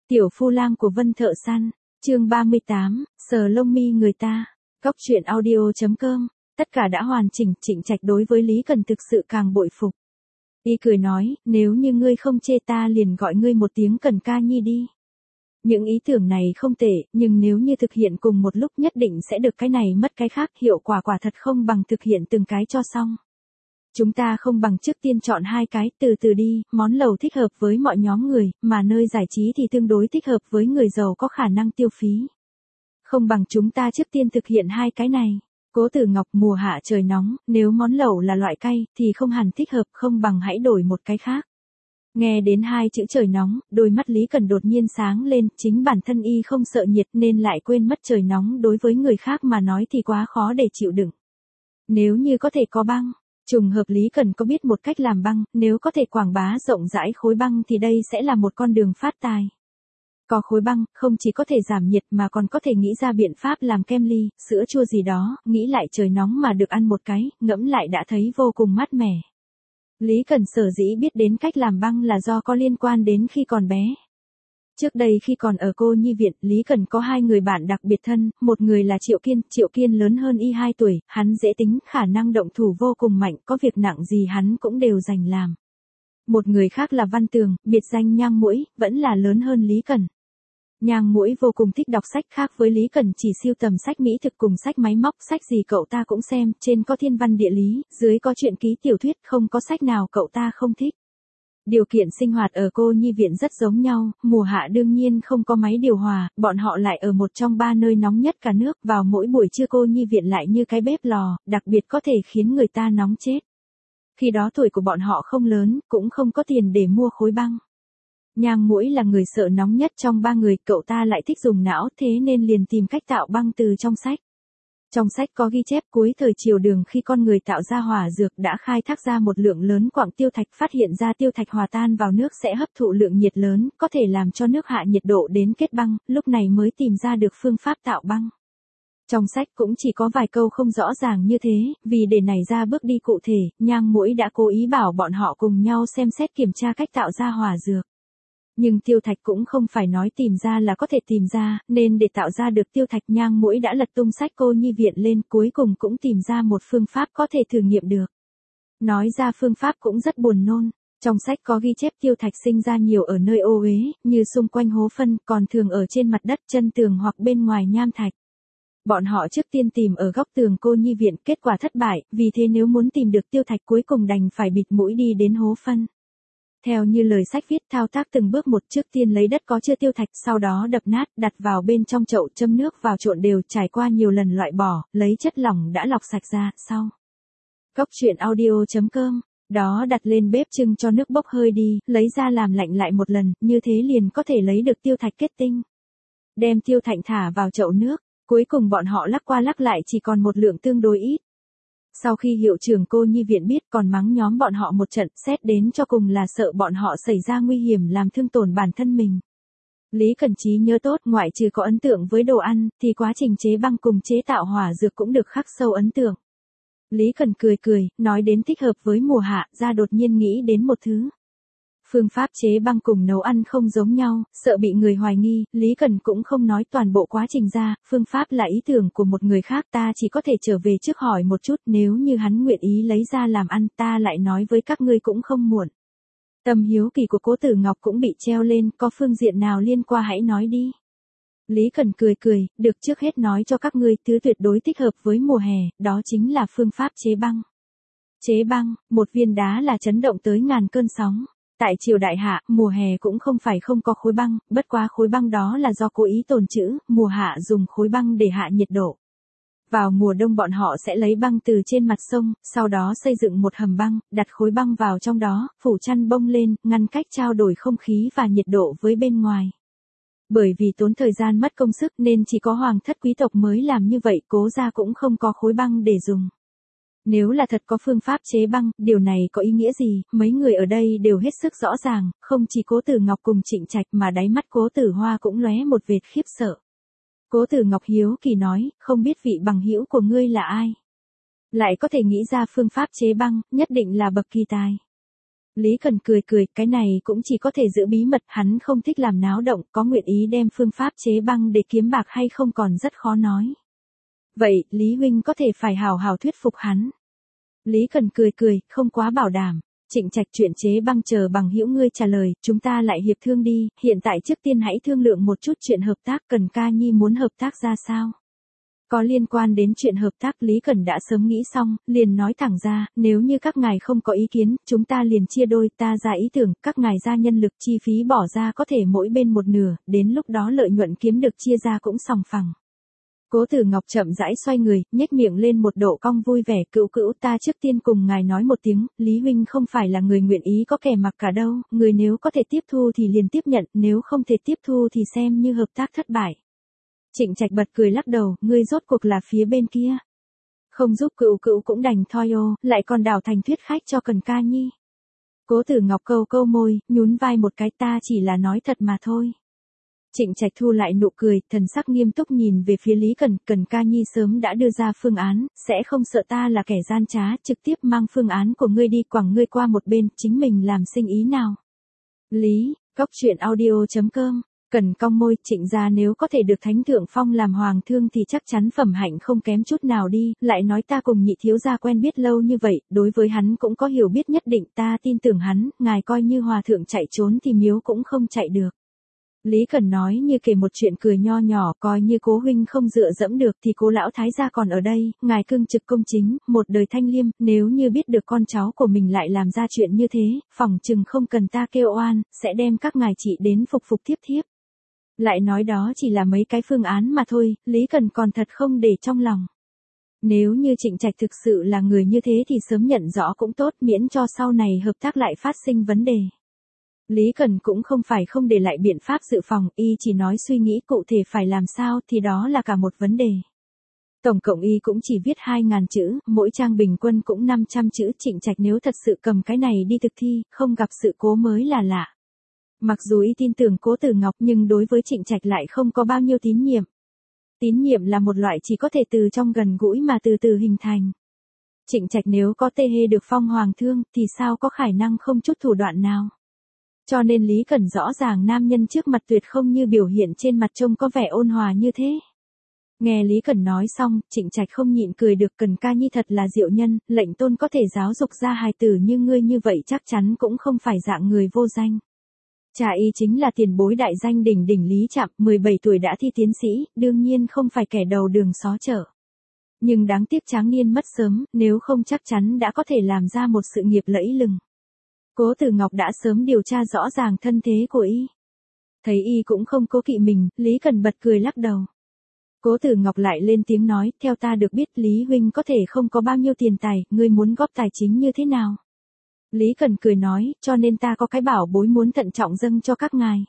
Tiểu phu lang của Vân Thợ Săn, chương 38, sờ lông mi người ta. Cóc truyện audio.com, tất cả đã hoàn chỉnh. Trịnh Trạch đối với Lý Cần thực sự càng bội phục. Y cười nói, nếu như ngươi không chê ta liền gọi ngươi một tiếng Cần ca nhi đi. Những ý tưởng này không tệ, nhưng nếu như thực hiện cùng một lúc nhất định sẽ được cái này mất cái khác, hiệu quả quả thật không bằng thực hiện từng cái cho xong. Chúng ta không bằng trước tiên chọn hai cái, từ từ đi, món lẩu thích hợp với mọi nhóm người, mà nơi giải trí thì tương đối thích hợp với người giàu có khả năng tiêu phí. Không bằng chúng ta trước tiên thực hiện hai cái này. Cố Tử Ngọc, mùa hạ trời nóng, nếu món lẩu là loại cay thì không hẳn thích hợp, không bằng hãy đổi một cái khác. Nghe đến hai chữ trời nóng, đôi mắt Lý Cần đột nhiên sáng lên, chính bản thân y không sợ nhiệt nên lại quên mất trời nóng đối với người khác mà nói thì quá khó để chịu đựng. Nếu như có thể có băng, trùng hợp Lý Cần có biết một cách làm băng, nếu có thể quảng bá rộng rãi khối băng thì đây sẽ là một con đường phát tài. Có khối băng, không chỉ có thể giảm nhiệt mà còn có thể nghĩ ra biện pháp làm kem ly, sữa chua gì đó, nghĩ lại trời nóng mà được ăn một cái, ngẫm lại đã thấy vô cùng mát mẻ. Lý Cần sở dĩ biết đến cách làm băng là do có liên quan đến khi còn bé. Trước đây khi còn ở cô nhi viện, Lý Cần có hai người bạn đặc biệt thân, một người là Triệu Kiên lớn hơn y 2 tuổi, hắn dễ tính, khả năng động thủ vô cùng mạnh, có việc nặng gì hắn cũng đều dành làm. Một người khác là Văn Tường, biệt danh Nhang Muỗi, vẫn là lớn hơn Lý Cần. Nhang Muỗi vô cùng thích đọc sách, khác với Lý Cần chỉ sưu tầm sách mỹ thực cùng sách máy móc, sách gì cậu ta cũng xem, trên có thiên văn địa lý, dưới có truyện ký tiểu thuyết, không có sách nào cậu ta không thích. Điều kiện sinh hoạt ở cô nhi viện rất giống nhau, mùa hạ đương nhiên không có máy điều hòa, bọn họ lại ở một trong 3 nơi nóng nhất cả nước, vào mỗi buổi trưa cô nhi viện lại như cái bếp lò, đặc biệt có thể khiến người ta nóng chết. Khi đó tuổi của bọn họ không lớn, cũng không có tiền để mua khối băng. Nhang Muỗi là người sợ nóng nhất trong 3 người, cậu ta lại thích dùng não, thế nên liền tìm cách tạo băng từ trong sách. Trong sách có ghi chép cuối thời triều Đường khi con người tạo ra hỏa dược đã khai thác ra một lượng lớn quặng tiêu thạch, phát hiện ra tiêu thạch hòa tan vào nước sẽ hấp thụ lượng nhiệt lớn, có thể làm cho nước hạ nhiệt độ đến kết băng, lúc này mới tìm ra được phương pháp tạo băng. Trong sách cũng chỉ có vài câu không rõ ràng như thế, vì để nảy ra bước đi cụ thể, Nhang Muỗi đã cố ý bảo bọn họ cùng nhau xem xét kiểm tra cách tạo ra hỏa dược. Nhưng tiêu thạch cũng không phải nói tìm ra là có thể tìm ra, nên để tạo ra được tiêu thạch Nhang Muỗi đã lật tung sách cô nhi viện lên, cuối cùng cũng tìm ra một phương pháp có thể thử nghiệm được. Nói ra phương pháp cũng rất buồn nôn. Trong sách có ghi chép tiêu thạch sinh ra nhiều ở nơi ô uế, như xung quanh hố phân, còn thường ở trên mặt đất, chân tường hoặc bên ngoài nham thạch. Bọn họ trước tiên tìm ở góc tường cô nhi viện, kết quả thất bại, vì thế nếu muốn tìm được tiêu thạch cuối cùng đành phải bịt mũi đi đến hố phân. Theo như lời sách viết, thao tác từng bước một, trước tiên lấy đất có chưa tiêu thạch, sau đó đập nát, đặt vào bên trong chậu, châm nước vào trộn đều, trải qua nhiều lần loại bỏ, lấy chất lỏng đã lọc sạch ra, sau. Cóc truyện audio.com, đó đặt lên bếp chưng cho nước bốc hơi đi, lấy ra làm lạnh lại một lần, như thế liền có thể lấy được tiêu thạch kết tinh. Đem tiêu thạch thả vào chậu nước, cuối cùng bọn họ lắc qua lắc lại chỉ còn một lượng tương đối ít. Sau khi hiệu trưởng cô nhi viện biết còn mắng nhóm bọn họ một trận, xét đến cho cùng là sợ bọn họ xảy ra nguy hiểm làm thương tổn bản thân mình. Lý Cần trí nhớ tốt, ngoại trừ có ấn tượng với đồ ăn, thì quá trình chế băng cùng chế tạo hỏa dược cũng được khắc sâu ấn tượng. Lý Cần cười, nói đến thích hợp với mùa hạ, ra đột nhiên nghĩ đến một thứ. Phương pháp chế băng cùng nấu ăn không giống nhau, sợ bị người hoài nghi, Lý Cần cũng không nói toàn bộ quá trình ra, phương pháp là ý tưởng của một người khác, ta chỉ có thể trở về trước hỏi một chút, nếu như hắn nguyện ý lấy ra làm ăn ta lại nói với các ngươi cũng không muộn. Tâm hiếu kỳ của Cố Tử Ngọc cũng bị treo lên, có phương diện nào liên quan hãy nói đi. Lý Cần cười, được, trước hết nói cho các ngươi, thứ tuyệt đối thích hợp với mùa hè, đó chính là phương pháp chế băng. Chế băng, một viên đá là chấn động tới ngàn cơn sóng. Tại triều đại hạ, mùa hè cũng không phải không có khối băng, bất quá khối băng đó là do cố ý tồn trữ, mùa hạ dùng khối băng để hạ nhiệt độ. Vào mùa đông bọn họ sẽ lấy băng từ trên mặt sông, sau đó xây dựng một hầm băng, đặt khối băng vào trong đó, phủ chăn bông lên, ngăn cách trao đổi không khí và nhiệt độ với bên ngoài. Bởi vì tốn thời gian mất công sức nên chỉ có hoàng thất quý tộc mới làm như vậy, Cố gia cũng không có khối băng để dùng. Nếu là thật có phương pháp chế băng, điều này có ý nghĩa gì, mấy người ở đây đều hết sức rõ ràng, không chỉ Cố Tử Ngọc cùng Trịnh Trạch mà đáy mắt Cố Tử Hoa cũng lóe một vệt khiếp sợ. Cố Tử Ngọc hiếu kỳ nói, không biết vị bằng hữu của ngươi là ai? Lại có thể nghĩ ra phương pháp chế băng, nhất định là bậc kỳ tài. Lý Cần cười cười, cái này cũng chỉ có thể giữ bí mật, hắn không thích làm náo động, có nguyện ý đem phương pháp chế băng để kiếm bạc hay không còn rất khó nói. Vậy, Lý huynh có thể phải hào hào thuyết phục hắn. Lý Cần cười cười, không quá bảo đảm. Trịnh Trạch chuyện chế băng chờ bằng hữu ngươi trả lời, chúng ta lại hiệp thương đi, hiện tại trước tiên hãy thương lượng một chút chuyện hợp tác, Cần ca nhi muốn hợp tác ra sao? Có liên quan đến chuyện hợp tác Lý Cần đã sớm nghĩ xong, liền nói thẳng ra, nếu như các ngài không có ý kiến, chúng ta liền chia đôi, ta ra ý tưởng, các ngài ra nhân lực chi phí bỏ ra có thể mỗi bên một nửa, đến lúc đó lợi nhuận kiếm được chia ra cũng sòng phẳng. Cố Tử Ngọc chậm rãi xoay người, nhếch miệng lên một độ cong vui vẻ, cữu cữu ta trước tiên cùng ngài nói một tiếng, Lý huynh không phải là người nguyện ý có kẻ mặc cả đâu, người nếu có thể tiếp thu thì liền tiếp nhận, nếu không thể tiếp thu thì xem như hợp tác thất bại. Trịnh Trạch bật cười lắc đầu, ngươi rốt cuộc là phía bên kia. Không giúp cữu cữu cũng đành thôi ô, lại còn đảo thành thuyết khách cho Cần ca nhi. Cố Tử Ngọc câu câu môi, nhún vai một cái ta chỉ là nói thật mà thôi. Trịnh Trạch thu lại nụ cười, thần sắc nghiêm túc nhìn về phía Lý Cần, Cần ca nhi sớm đã đưa ra phương án, sẽ không sợ ta là kẻ gian trá, trực tiếp mang phương án của ngươi đi quẳng ngươi qua một bên, chính mình làm sinh ý nào. Lý, Cóc Truyện Audio.com, Cần cong môi, Trịnh gia nếu có thể được Thánh Thượng Phong làm hoàng thương thì chắc chắn phẩm hạnh không kém chút nào đi, lại nói ta cùng nhị thiếu gia quen biết lâu như vậy, đối với hắn cũng có hiểu biết nhất định, ta tin tưởng hắn, ngài coi như hòa thượng chạy trốn thì miếu cũng không chạy được. Lý Cần nói như kể một chuyện cười nho nhỏ, coi như Cố huynh không dựa dẫm được thì Cố lão thái gia còn ở đây, ngài cương trực công chính, một đời thanh liêm, nếu như biết được con cháu của mình lại làm ra chuyện như thế, phỏng chừng không cần ta kêu oan, sẽ đem các ngài chị đến phục phục thiếp thiếp. Lại nói đó chỉ là mấy cái phương án mà thôi, Lý Cần còn thật không để trong lòng. Nếu như Trịnh Trạch thực sự là người như thế thì sớm nhận rõ cũng tốt, miễn cho sau này hợp tác lại phát sinh vấn đề. Lý Cần cũng không phải không để lại biện pháp dự phòng, y chỉ nói suy nghĩ cụ thể phải làm sao thì đó là cả một vấn đề. Tổng cộng y cũng chỉ viết 2.000 chữ, mỗi trang bình quân cũng 500 chữ, Trịnh Trạch nếu thật sự cầm cái này đi thực thi, không gặp sự cố mới là lạ. Mặc dù y tin tưởng Cố Tử Ngọc nhưng đối với Trịnh Trạch lại không có bao nhiêu tín nhiệm. Tín nhiệm là một loại chỉ có thể từ trong gần gũi mà từ từ hình thành. Trịnh Trạch nếu có tê hê được phong hoàng thương thì sao có khả năng không chút thủ đoạn nào. Cho nên Lý Cần rõ ràng nam nhân trước mặt tuyệt không như biểu hiện trên mặt trông có vẻ ôn hòa như thế. Nghe Lý Cần nói xong, Trịnh Trạch không nhịn cười được, Cần ca nhi thật là diệu nhân, lệnh tôn có thể giáo dục ra hài tử như ngươi như vậy chắc chắn cũng không phải dạng người vô danh. Cha y chính là tiền bối đại danh đỉnh đỉnh Lý Trạm, 17 tuổi đã thi tiến sĩ, đương nhiên không phải kẻ đầu đường xó chợ. Nhưng đáng tiếc tráng niên mất sớm, nếu không chắc chắn đã có thể làm ra một sự nghiệp lẫy lừng. Cố Tử Ngọc đã sớm điều tra rõ ràng thân thế của y. Thấy y cũng không cố kỵ mình, Lý Cần bật cười lắc đầu. Cố Tử Ngọc lại lên tiếng nói, theo ta được biết Lý huynh có thể không có bao nhiêu tiền tài, ngươi muốn góp tài chính như thế nào? Lý Cần cười nói, cho nên ta có cái bảo bối muốn thận trọng dâng cho các ngài.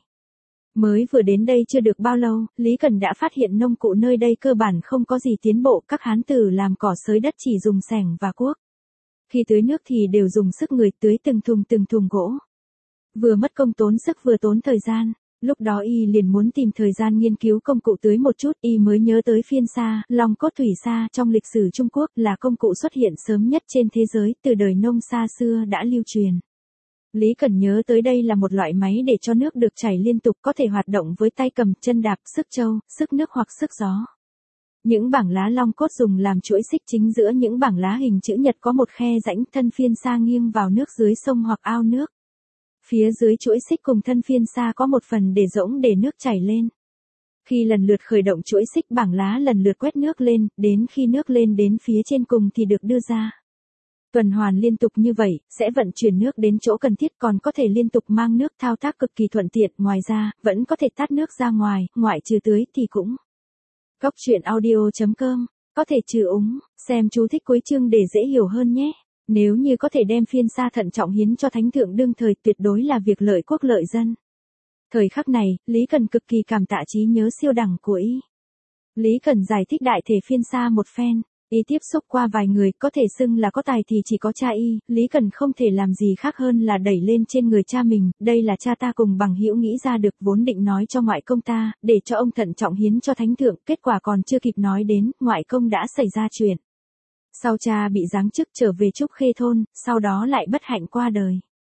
Mới vừa đến đây chưa được bao lâu, Lý Cần đã phát hiện nông cụ nơi đây cơ bản không có gì tiến bộ, các hán tử làm cỏ xới đất chỉ dùng xẻng và cuốc. Khi tưới nước thì đều dùng sức người tưới từng thùng gỗ. Vừa mất công tốn sức vừa tốn thời gian, lúc đó y liền muốn tìm thời gian nghiên cứu công cụ tưới một chút, y mới nhớ tới phiên sa, long cốt thủy sa trong lịch sử Trung Quốc là công cụ xuất hiện sớm nhất trên thế giới, từ đời Nông xa xưa đã lưu truyền. Lý Cần nhớ tới đây là một loại máy để cho nước được chảy liên tục, có thể hoạt động với tay cầm, chân đạp, sức trâu, sức nước hoặc sức gió. Những bảng lá long cốt dùng làm chuỗi xích, chính giữa những bảng lá hình chữ nhật có một khe rãnh, thân phiên sa nghiêng vào nước dưới sông hoặc ao nước. Phía dưới chuỗi xích cùng thân phiên sa có một phần để rỗng để nước chảy lên. Khi lần lượt khởi động chuỗi xích, bảng lá lần lượt quét nước lên, đến khi nước lên đến phía trên cùng thì được đưa ra. Tuần hoàn liên tục như vậy, sẽ vận chuyển nước đến chỗ cần thiết, còn có thể liên tục mang nước, thao tác cực kỳ thuận tiện, ngoài ra, vẫn có thể tát nước ra ngoài, ngoại trừ tưới thì cũng. Cóc Truyện Audio.com, có thể trừ úng, xem chú thích cuối chương để dễ hiểu hơn nhé. Nếu như có thể đem phiên sa thận trọng hiến cho Thánh Thượng đương thời, tuyệt đối là việc lợi quốc lợi dân. Thời khắc này, Lý Cần cực kỳ cảm tạ trí nhớ siêu đẳng của y. Lý Cần giải thích đại thể phiên sa một phen. Y tiếp xúc qua vài người, có thể xưng là có tài thì chỉ có cha y, Lý Cần không thể làm gì khác hơn là đẩy lên trên người cha mình, đây là cha ta cùng bằng hữu nghĩ ra được, vốn định nói cho ngoại công ta, để cho ông thận trọng hiến cho Thánh Thượng, kết quả còn chưa kịp nói đến, ngoại công đã xảy ra chuyện. Sau cha bị giáng chức trở về Trúc Khê thôn, sau đó lại bất hạnh qua đời.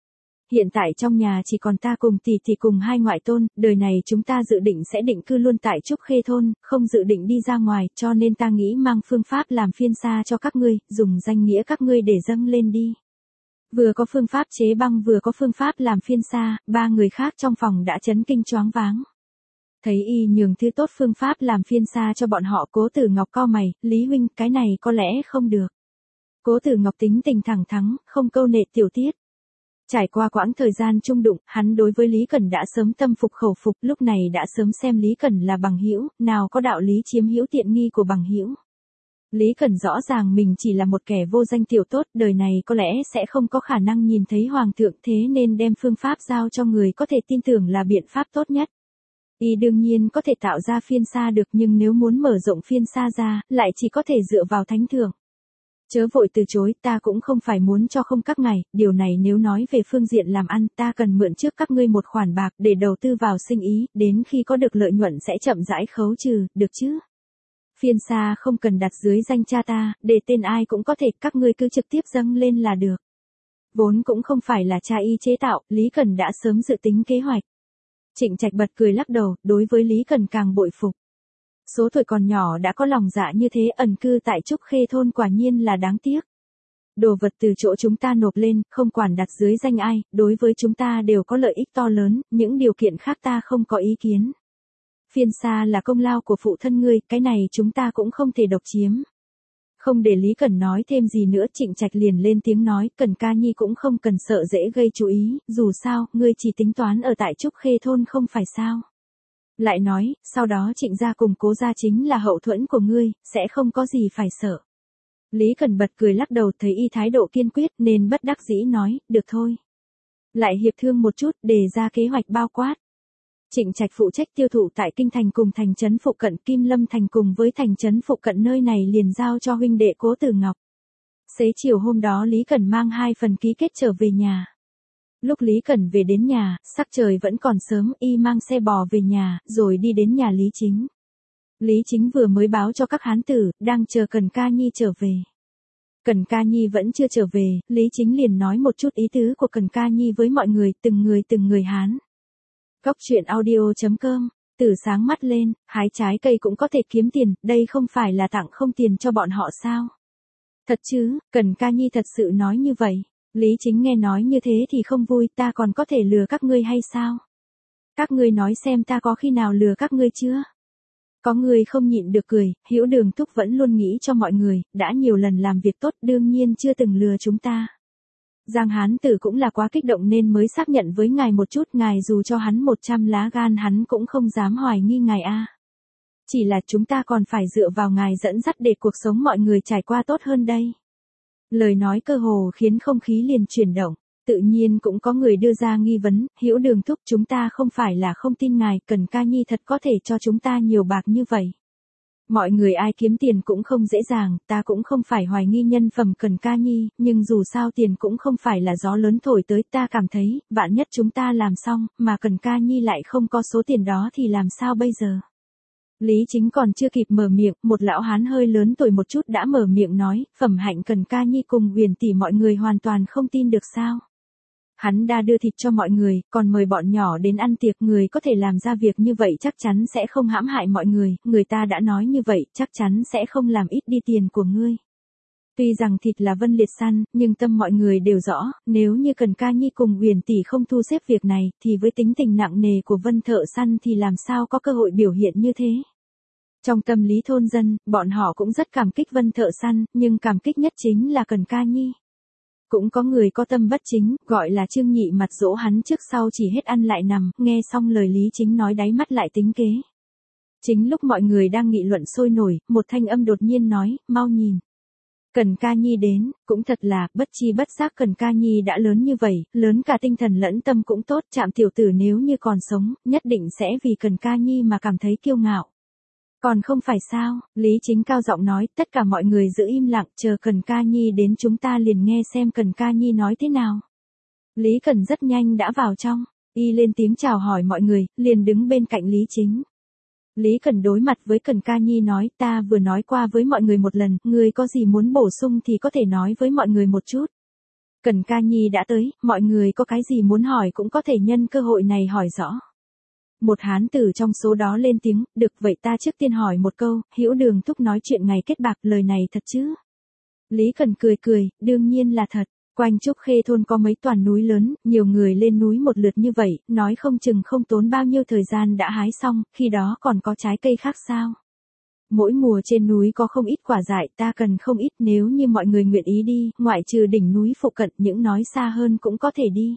Hiện tại trong nhà chỉ còn ta cùng tỷ tỷ cùng hai ngoại tôn, đời này chúng ta dự định sẽ định cư luôn tại Trúc Khê thôn, không dự định đi ra ngoài, cho nên ta nghĩ mang phương pháp làm phiên xa cho các ngươi, dùng danh nghĩa các ngươi để dâng lên đi. Vừa có phương pháp chế băng vừa có phương pháp làm phiên xa, ba người khác trong phòng đã chấn kinh choáng váng. Thấy y nhường thứ tốt phương pháp làm phiên xa cho bọn họ, Cố Tử Ngọc cau mày, Lý huynh, cái này có lẽ không được. Cố Tử Ngọc tính tình thẳng thắn, không câu nệ tiểu tiết. Trải qua quãng thời gian chung đụng, hắn đối với Lý Cẩn đã sớm tâm phục khẩu phục, lúc này đã sớm xem Lý Cẩn là bằng hữu, nào có đạo lý chiếm hữu tiện nghi của bằng hữu. Lý Cẩn rõ ràng mình chỉ là một kẻ vô danh tiểu tốt, đời này có lẽ sẽ không có khả năng nhìn thấy hoàng thượng, thế nên đem phương pháp giao cho người có thể tin tưởng là biện pháp tốt nhất. Y đương nhiên có thể tạo ra phiên xa được, nhưng nếu muốn mở rộng phiên xa ra, lại chỉ có thể dựa vào thánh thượng. Chớ vội từ chối, ta cũng không phải muốn cho không các ngài, điều này nếu nói về phương diện làm ăn, ta cần mượn trước các ngươi một khoản bạc để đầu tư vào sinh ý, đến khi có được lợi nhuận sẽ chậm rãi khấu trừ, được chứ? Phiên xa không cần đặt dưới danh cha ta, để tên ai cũng có thể, các ngươi cứ trực tiếp dâng lên là được. Vốn cũng không phải là cha y chế tạo, Lý Cần đã sớm dự tính kế hoạch. Trịnh Trạch bật cười lắc đầu, đối với Lý Cần càng bội phục. Số tuổi còn nhỏ đã có lòng dạ như thế, ẩn cư tại Trúc Khê thôn quả nhiên là đáng tiếc. Đồ vật từ chỗ chúng ta nộp lên, không quản đặt dưới danh ai, đối với chúng ta đều có lợi ích to lớn, những điều kiện khác ta không có ý kiến. Phiên xa là công lao của phụ thân ngươi, cái này chúng ta cũng không thể độc chiếm. Không để Lý Cẩn nói thêm gì nữa, Trịnh Trạch liền lên tiếng nói, Cẩn ca nhi cũng không cần sợ dễ gây chú ý, dù sao, ngươi chỉ tính toán ở tại Trúc Khê thôn không phải sao. Lại nói, sau đó Trịnh gia cùng Cố gia chính là hậu thuẫn của ngươi, sẽ không có gì phải sợ. Lý Cẩn bật cười lắc đầu, thấy y thái độ kiên quyết nên bất đắc dĩ nói, được thôi. Lại hiệp thương một chút, đề ra kế hoạch bao quát. Trịnh Trạch phụ trách tiêu thụ tại kinh thành cùng thành trấn phụ cận, Kim Lâm thành cùng với thành trấn phụ cận nơi này liền giao cho huynh đệ Cố Tử Ngọc. Xế chiều hôm đó Lý Cẩn mang 2 phần ký kết trở về nhà. Lúc Lý Cẩn về đến nhà, sắc trời vẫn còn sớm, y mang xe bò về nhà, rồi đi đến nhà Lý Chính. Lý Chính vừa mới báo cho các hán tử, đang chờ Cẩn ca nhi trở về. Cẩn ca nhi vẫn chưa trở về, Lý Chính liền nói một chút ý tứ của Cẩn ca nhi với mọi người, từng người hán. Góc truyện audio.com, từ sáng mắt lên, hái trái cây cũng có thể kiếm tiền, đây không phải là tặng không tiền cho bọn họ sao? Thật chứ, Cẩn ca nhi thật sự nói như vậy. Lý Chính nghe nói như thế thì không vui, ta còn có thể lừa các ngươi hay sao? Các ngươi nói xem ta có khi nào lừa các ngươi chưa? Có người không nhịn được cười, Hữu Đường Thúc vẫn luôn nghĩ cho mọi người, đã nhiều lần làm việc tốt đương nhiên chưa từng lừa chúng ta. Giang Hán Tử cũng là quá kích động nên mới xác nhận với ngài một chút, ngài dù cho hắn 100 lá gan hắn cũng không dám hoài nghi ngài a. Chỉ là chúng ta còn phải dựa vào ngài dẫn dắt để cuộc sống mọi người trải qua tốt hơn đây. Lời nói cơ hồ khiến không khí liền chuyển động, tự nhiên cũng có người đưa ra nghi vấn, Hữu Đường Thúc, chúng ta không phải là không tin ngài, Cẩn ca nhi thật có thể cho chúng ta nhiều bạc như vậy. Mọi người ai kiếm tiền cũng không dễ dàng, ta cũng không phải hoài nghi nhân phẩm Cẩn ca nhi, nhưng dù sao tiền cũng không phải là gió lớn thổi tới, ta cảm thấy, vạn nhất chúng ta làm xong, mà Cẩn ca nhi lại không có số tiền đó thì làm sao bây giờ? Lý Chính còn chưa kịp mở miệng, một lão hán hơi lớn tuổi một chút đã mở miệng nói, phẩm hạnh Cẩn ca nhi cùng Huyền tỷ mọi người hoàn toàn không tin được sao? Hắn đã đưa thịt cho mọi người, còn mời bọn nhỏ đến ăn tiệc, người có thể làm ra việc như vậy chắc chắn sẽ không hãm hại mọi người ta đã nói như vậy, chắc chắn sẽ không làm ít đi tiền của ngươi. Tuy rằng thịt là Vân Liệt săn, nhưng tâm mọi người đều rõ, nếu như Cẩn ca nhi cùng Huyền tỷ không thu xếp việc này, thì với tính tình nặng nề của Vân thợ săn thì làm sao có cơ hội biểu hiện như thế. Trong tâm lý thôn dân, bọn họ cũng rất cảm kích Vân thợ săn, nhưng cảm kích nhất chính là Cẩn ca nhi. Cũng có người có tâm bất chính, gọi là Trương Nhị mặt dỗ hắn trước sau chỉ hết ăn lại nằm, nghe xong lời Lý Chính nói đáy mắt lại tính kế. Chính lúc mọi người đang nghị luận sôi nổi, một thanh âm đột nhiên nói, mau nhìn. Cẩn ca nhi đến, cũng thật là, bất chi bất giác Cẩn ca nhi đã lớn như vậy, lớn cả tinh thần lẫn tâm cũng tốt, Trạm tiểu tử nếu như còn sống, nhất định sẽ vì Cẩn ca nhi mà cảm thấy kiêu ngạo. Còn không phải sao, Lý Chính cao giọng nói, tất cả mọi người giữ im lặng, chờ Cẩn ca nhi đến chúng ta liền nghe xem Cẩn ca nhi nói thế nào. Lý Cẩn rất nhanh đã vào trong, y lên tiếng chào hỏi mọi người, liền đứng bên cạnh Lý Chính. Lý Cẩn đối mặt với Cẩn ca nhi nói, ta vừa nói qua với mọi người một lần, ngươi có gì muốn bổ sung thì có thể nói với mọi người một chút. Cần Ca Nhi đã tới, mọi người có cái gì muốn hỏi cũng có thể nhân cơ hội này hỏi rõ. Một hán tử trong số đó lên tiếng, được vậy ta trước tiên hỏi một câu, Hữu Đường thúc nói chuyện ngày kết bạc, lời này thật chứ? Lý Cần cười cười, đương nhiên là thật. Quanh Trúc Khê thôn có mấy toàn núi lớn, nhiều người lên núi một lượt như vậy, nói không chừng không tốn bao nhiêu thời gian đã hái xong, khi đó còn có trái cây khác sao? Mỗi mùa trên núi có không ít quả dại, ta cần không ít, nếu như mọi người nguyện ý đi, ngoại trừ đỉnh núi phụ cận, những nói xa hơn cũng có thể đi.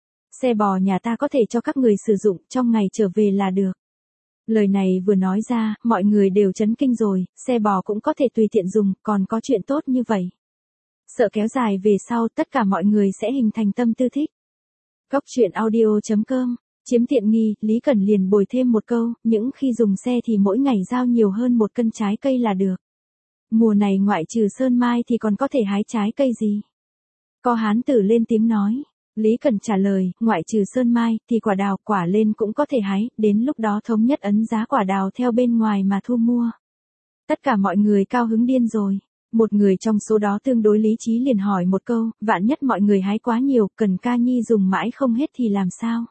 Xe bò nhà ta có thể cho các người sử dụng, trong ngày trở về là được. Lời này vừa nói ra, mọi người đều chấn kinh rồi, xe bò cũng có thể tùy tiện dùng, còn có chuyện tốt như vậy. Sợ kéo dài về sau tất cả mọi người sẽ hình thành tâm tư thích. Cóc truyện audio.com, chiếm tiện nghi, Lý Cẩn liền bồi thêm một câu, những khi dùng xe thì mỗi ngày giao nhiều hơn 1 cân trái cây là được. Mùa này ngoại trừ sơn mai thì còn có thể hái trái cây gì? Có hán tử lên tiếng nói. Lý Cẩn trả lời, ngoại trừ sơn mai thì quả đào, quả lên cũng có thể hái, đến lúc đó thống nhất ấn giá quả đào theo bên ngoài mà thu mua. Tất cả mọi người cao hứng điên rồi. Một người trong số đó tương đối lý trí liền hỏi một câu, vạn nhất mọi người hái quá nhiều, Cần Ca Nhi dùng mãi không hết thì làm sao?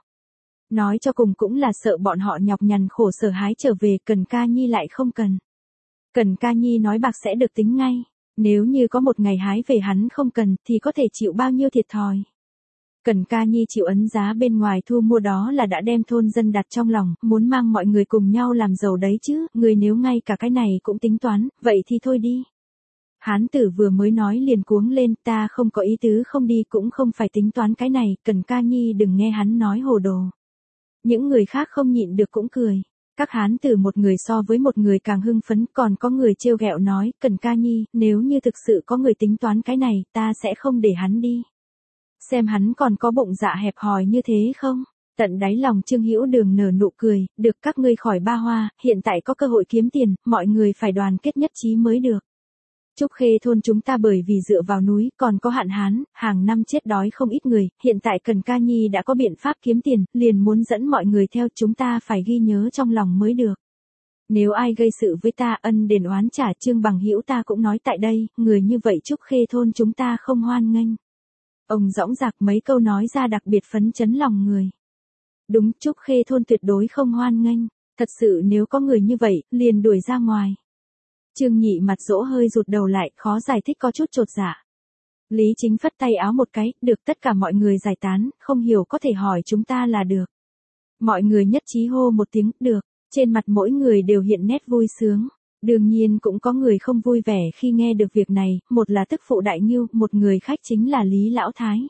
Nói cho cùng cũng là sợ bọn họ nhọc nhằn khổ sở hái trở về, Cần Ca Nhi lại không cần. Cần Ca Nhi nói bạc sẽ được tính ngay, nếu như có một ngày hái về hắn không cần thì có thể chịu bao nhiêu thiệt thòi. Cần Ca Nhi chịu ấn giá bên ngoài thu mua đó là đã đem thôn dân đặt trong lòng, muốn mang mọi người cùng nhau làm giàu đấy chứ, người nếu ngay cả cái này cũng tính toán, vậy thì thôi đi. Hán tử vừa mới nói liền cuống lên, ta không có ý tứ không đi cũng không phải tính toán cái này, Cần Ca Nhi đừng nghe hắn nói hồ đồ. Những người khác không nhịn được cũng cười. Các hán tử một người so với một người càng hưng phấn, còn có người trêu ghẹo nói, Cần Ca Nhi, nếu như thực sự có người tính toán cái này, ta sẽ không để hắn đi. Xem hắn còn có bụng dạ hẹp hòi như thế không? Tận đáy lòng Trương Hữu Đường nở nụ cười, được các ngươi khỏi Ba Hoa, hiện tại có cơ hội kiếm tiền, mọi người phải đoàn kết nhất trí mới được. Trúc Khê thôn chúng ta bởi vì dựa vào núi, còn có hạn hán, hàng năm chết đói không ít người, hiện tại Cần Ca Nhi đã có biện pháp kiếm tiền, liền muốn dẫn mọi người theo, chúng ta phải ghi nhớ trong lòng mới được. Nếu ai gây sự với ta, ân đền oán trả, Trương Bằng Hữu ta cũng nói tại đây, người như vậy Trúc Khê thôn chúng ta không hoan nghênh. Ông dõng dạc mấy câu nói ra đặc biệt phấn chấn lòng người. Đúng, Trúc Khê thôn tuyệt đối không hoan nghênh, thật sự nếu có người như vậy, liền đuổi ra ngoài. Trương Nhị mặt dỗ hơi rụt đầu lại, khó giải thích có chút chột dạ. Lý Chính phất tay áo một cái, được tất cả mọi người giải tán, không hiểu có thể hỏi chúng ta là được. Mọi người nhất trí hô một tiếng, được, trên mặt mỗi người đều hiện nét vui sướng. Đương nhiên cũng có người không vui vẻ khi nghe được việc này, một là tức phụ Đại Ngưu, một người khách chính là Lý Lão Thái.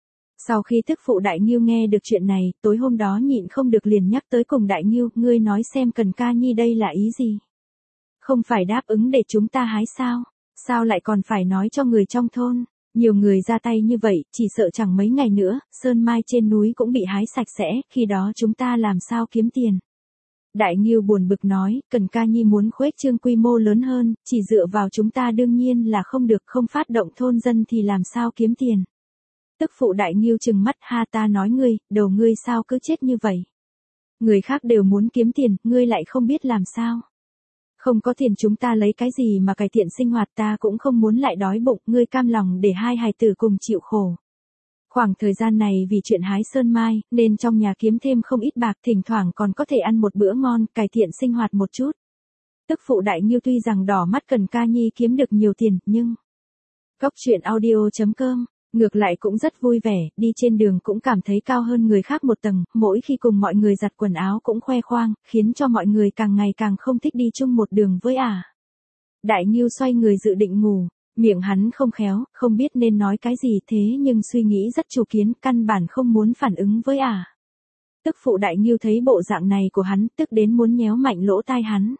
Sau khi tức phụ Đại Ngưu nghe được chuyện này, tối hôm đó nhịn không được liền nhắc tới cùng Đại Ngưu, ngươi nói xem Cần Ca Nhi đây là ý gì? Không phải đáp ứng để chúng ta hái sao? Sao lại còn phải nói cho người trong thôn? Nhiều người ra tay như vậy, chỉ sợ chẳng mấy ngày nữa, sơn mai trên núi cũng bị hái sạch sẽ, khi đó chúng ta làm sao kiếm tiền? Đại Ngưu buồn bực nói, Cần Ca Nhi muốn khuếch trương quy mô lớn hơn, chỉ dựa vào chúng ta đương nhiên là không được, không phát động thôn dân thì làm sao kiếm tiền? Tức phụ Đại Ngưu trừng mắt, ha, ta nói ngươi, đầu ngươi sao cứ chết như vậy? Người khác đều muốn kiếm tiền, ngươi lại không biết làm sao? Không có tiền chúng ta lấy cái gì mà cải thiện sinh hoạt, ta cũng không muốn lại đói bụng, ngươi cam lòng để hai hài tử cùng chịu khổ. Khoảng thời gian này vì chuyện hái sơn mai, nên trong nhà kiếm thêm không ít bạc, thỉnh thoảng còn có thể ăn một bữa ngon, cải thiện sinh hoạt một chút. Tức phụ Đại Ngưu tuy rằng đỏ mắt Cần Ca Nhi kiếm được nhiều tiền, nhưng... Cóc truyện audio.com, ngược lại cũng rất vui vẻ, đi trên đường cũng cảm thấy cao hơn người khác một tầng, mỗi khi cùng mọi người giặt quần áo cũng khoe khoang, khiến cho mọi người càng ngày càng không thích đi chung một đường với ả. Đại Ngưu xoay người dự định ngủ, miệng hắn không khéo, không biết nên nói cái gì thế nhưng suy nghĩ rất chủ kiến, căn bản không muốn phản ứng với ả. Tức phụ Đại Ngưu thấy bộ dạng này của hắn, tức đến muốn nhéo mạnh lỗ tai hắn.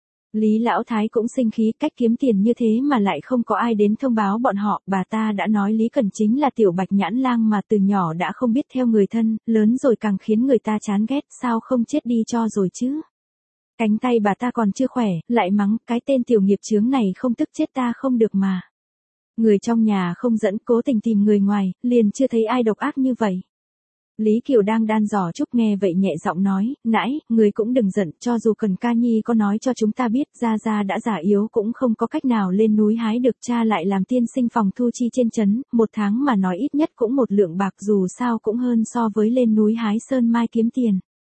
Lý Lão Thái cũng sinh khí, cách kiếm tiền như thế mà lại không có ai đến thông báo bọn họ, bà ta đã nói Lý Cần chính là tiểu bạch nhãn lang mà từ nhỏ đã không biết theo người thân, lớn rồi càng khiến người ta chán ghét, sao không chết đi cho rồi chứ. Cánh tay bà ta còn chưa khỏe, lại mắng, cái tên tiểu nghiệp chướng này không tức chết ta không được mà. Người trong nhà không dẫn, cố tình tìm người ngoài, liền chưa thấy ai độc ác như vậy. Lý Kiều đang đan giò trúc nghe vậy nhẹ giọng nói, nãy, người cũng đừng giận, cho dù Cần Ca Nhi có nói cho chúng ta biết, Gia đã già yếu cũng không có cách nào lên núi hái được, cha lại làm tiên sinh phòng thu chi trên trấn, một tháng mà nói ít nhất cũng 1 lượng bạc, dù sao cũng hơn so với lên núi hái sơn mai kiếm tiền.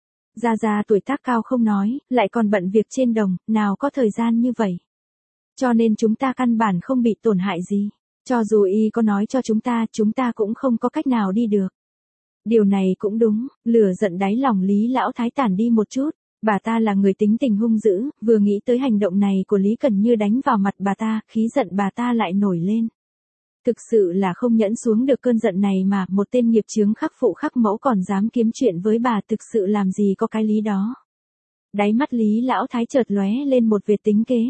Gia tuổi tác cao không nói, lại còn bận việc trên đồng, nào có thời gian như vậy. Cho nên chúng ta căn bản không bị tổn hại gì. Cho dù y có nói cho chúng ta cũng không có cách nào đi được. Điều này cũng đúng, lửa giận đáy lòng Lý Lão Thái tản đi một chút. Bà ta là người tính tình hung dữ, vừa nghĩ tới hành động này của Lý Cần như đánh vào mặt bà ta, khí giận bà ta lại nổi lên. Thực sự là không nhẫn xuống được cơn giận này mà, một tên nghiệp chướng khắc phụ khắc mẫu còn dám kiếm chuyện với bà, thực sự làm gì có cái lý đó. Đáy mắt Lý Lão Thái chợt lóe lên một vệt tính kế.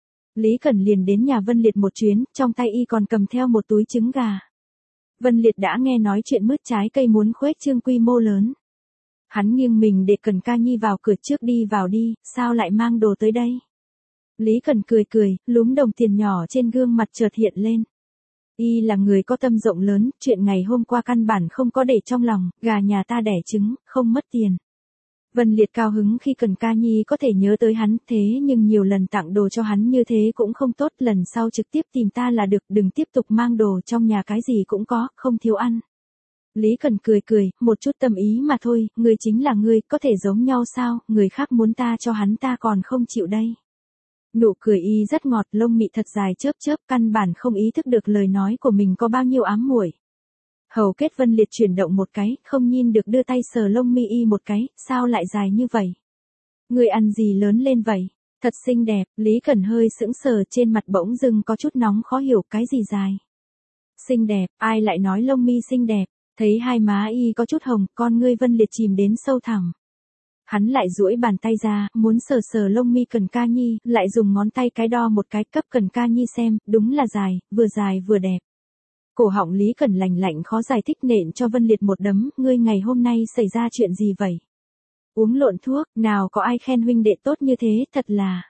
Lý Cần liền đến nhà Vân Liệt một chuyến, trong tay y còn cầm theo một túi trứng gà. Vân Liệt đã nghe nói chuyện mứt trái cây muốn khuếch trương quy mô lớn. Hắn nghiêng mình để Cần Ca Nhi vào cửa trước, đi vào đi, sao lại mang đồ tới đây? Lý Cần cười, lúm đồng tiền nhỏ trên gương mặt chợt hiện lên. Y là người có tâm rộng lớn, chuyện ngày hôm qua căn bản không có để trong lòng, gà nhà ta đẻ trứng, không mất tiền. Vân Liệt cao hứng khi Cần Ca Nhi có thể nhớ tới hắn, thế nhưng nhiều lần tặng đồ cho hắn như thế cũng không tốt, lần sau trực tiếp tìm ta là được, đừng tiếp tục mang đồ, trong nhà cái gì cũng có, không thiếu ăn. Lý Cần cười, một chút tâm ý mà thôi, ngươi chính là ngươi, có thể giống nhau sao, người khác muốn ta cho hắn ta còn không chịu đây. Nụ cười y rất ngọt, lông mị thật dài chớp, căn bản không ý thức được lời nói của mình có bao nhiêu ám muội. Hầu kết Vân Liệt chuyển động một cái, không nhìn được đưa tay sờ lông mi y một cái, sao lại dài như vậy? Người ăn gì lớn lên vậy? Thật xinh đẹp, Lý Cần hơi sững sờ, trên mặt bỗng dưng có chút nóng khó hiểu, cái gì dài? Xinh đẹp, ai lại nói lông mi xinh đẹp? Thấy hai má y có chút hồng, con ngươi Vân Liệt chìm đến sâu thẳm. Hắn lại duỗi bàn tay ra, muốn sờ lông mi Cần Ca Nhi, lại dùng ngón tay cái đo một cái, cấp Cần Ca Nhi xem, đúng là dài vừa đẹp. Cổ họng Lý Cần lạnh khó giải thích, nện cho Vân Liệt một đấm, ngươi ngày hôm nay xảy ra chuyện gì vậy? Uống lộn thuốc, nào có ai khen huynh đệ tốt như thế, thật là.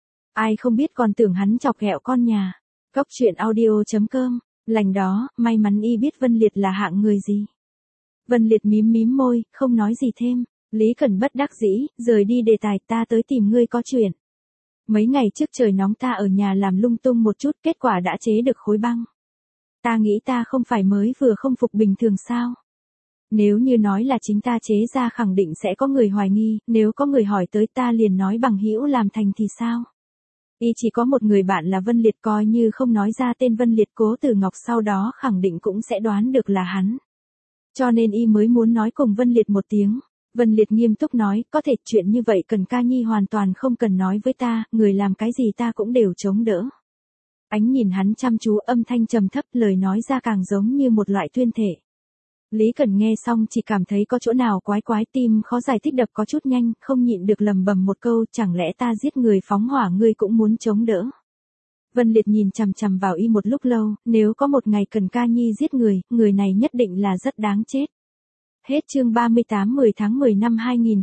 Ai không biết còn tưởng hắn chọc ghẹo con nhà. Góc truyện audio.com, lành đó, may mắn y biết Vân Liệt là hạng người gì. Vân Liệt mím môi, không nói gì thêm. Lý Cần bất đắc dĩ, rời đi đề tài, ta tới tìm ngươi có chuyện. Mấy ngày trước trời nóng ta ở nhà làm lung tung một chút, kết quả đã chế được khối băng. Ta nghĩ ta không phải mới vừa không phục bình thường sao? Nếu như nói là chính ta chế ra khẳng định sẽ có người hoài nghi, nếu có người hỏi tới ta liền nói bằng hữu làm thành thì sao? Y chỉ có một người bạn là Vân Liệt, coi như không nói ra tên Vân Liệt, Cố Tử Ngọc sau đó khẳng định cũng sẽ đoán được là hắn. Cho nên y mới muốn nói cùng Vân Liệt một tiếng. Vân Liệt nghiêm túc nói, có thể chuyện như vậy Cần Ca Nhi hoàn toàn không cần nói với ta, người làm cái gì ta cũng đều chống đỡ. Ánh nhìn hắn chăm chú, âm thanh trầm thấp, lời nói ra càng giống như một loại tuyên thể. Lý Cần nghe xong chỉ cảm thấy có chỗ nào quái, tim khó giải thích đập có chút nhanh, không nhịn được lầm bầm một câu, chẳng lẽ ta giết người phóng hỏa ngươi cũng muốn chống đỡ. Vân Liệt nhìn chằm vào y một lúc lâu, nếu có một ngày Cần Ca Nhi giết người này nhất định là rất đáng chết. Hết chương 38, 10 tháng 10 năm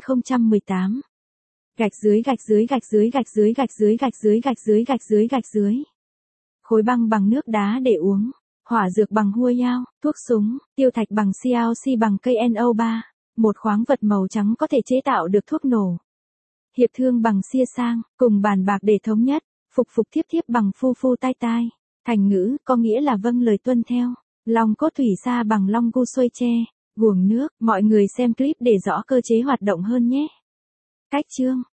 2018. Gạch dưới. Khối băng bằng nước đá để uống, hỏa dược bằng hua yao, thuốc súng, tiêu thạch bằng CLC bằng cây NO3, một khoáng vật màu trắng có thể chế tạo được thuốc nổ. Hiệp thương bằng xia sang, cùng bàn bạc để thống nhất, phục thiếp bằng phu tai. Thành ngữ, có nghĩa là vâng lời tuân theo. Long cốt thủy sa bằng long gu xuôi tre, guồng nước, mọi người xem clip để rõ cơ chế hoạt động hơn nhé. Cách chương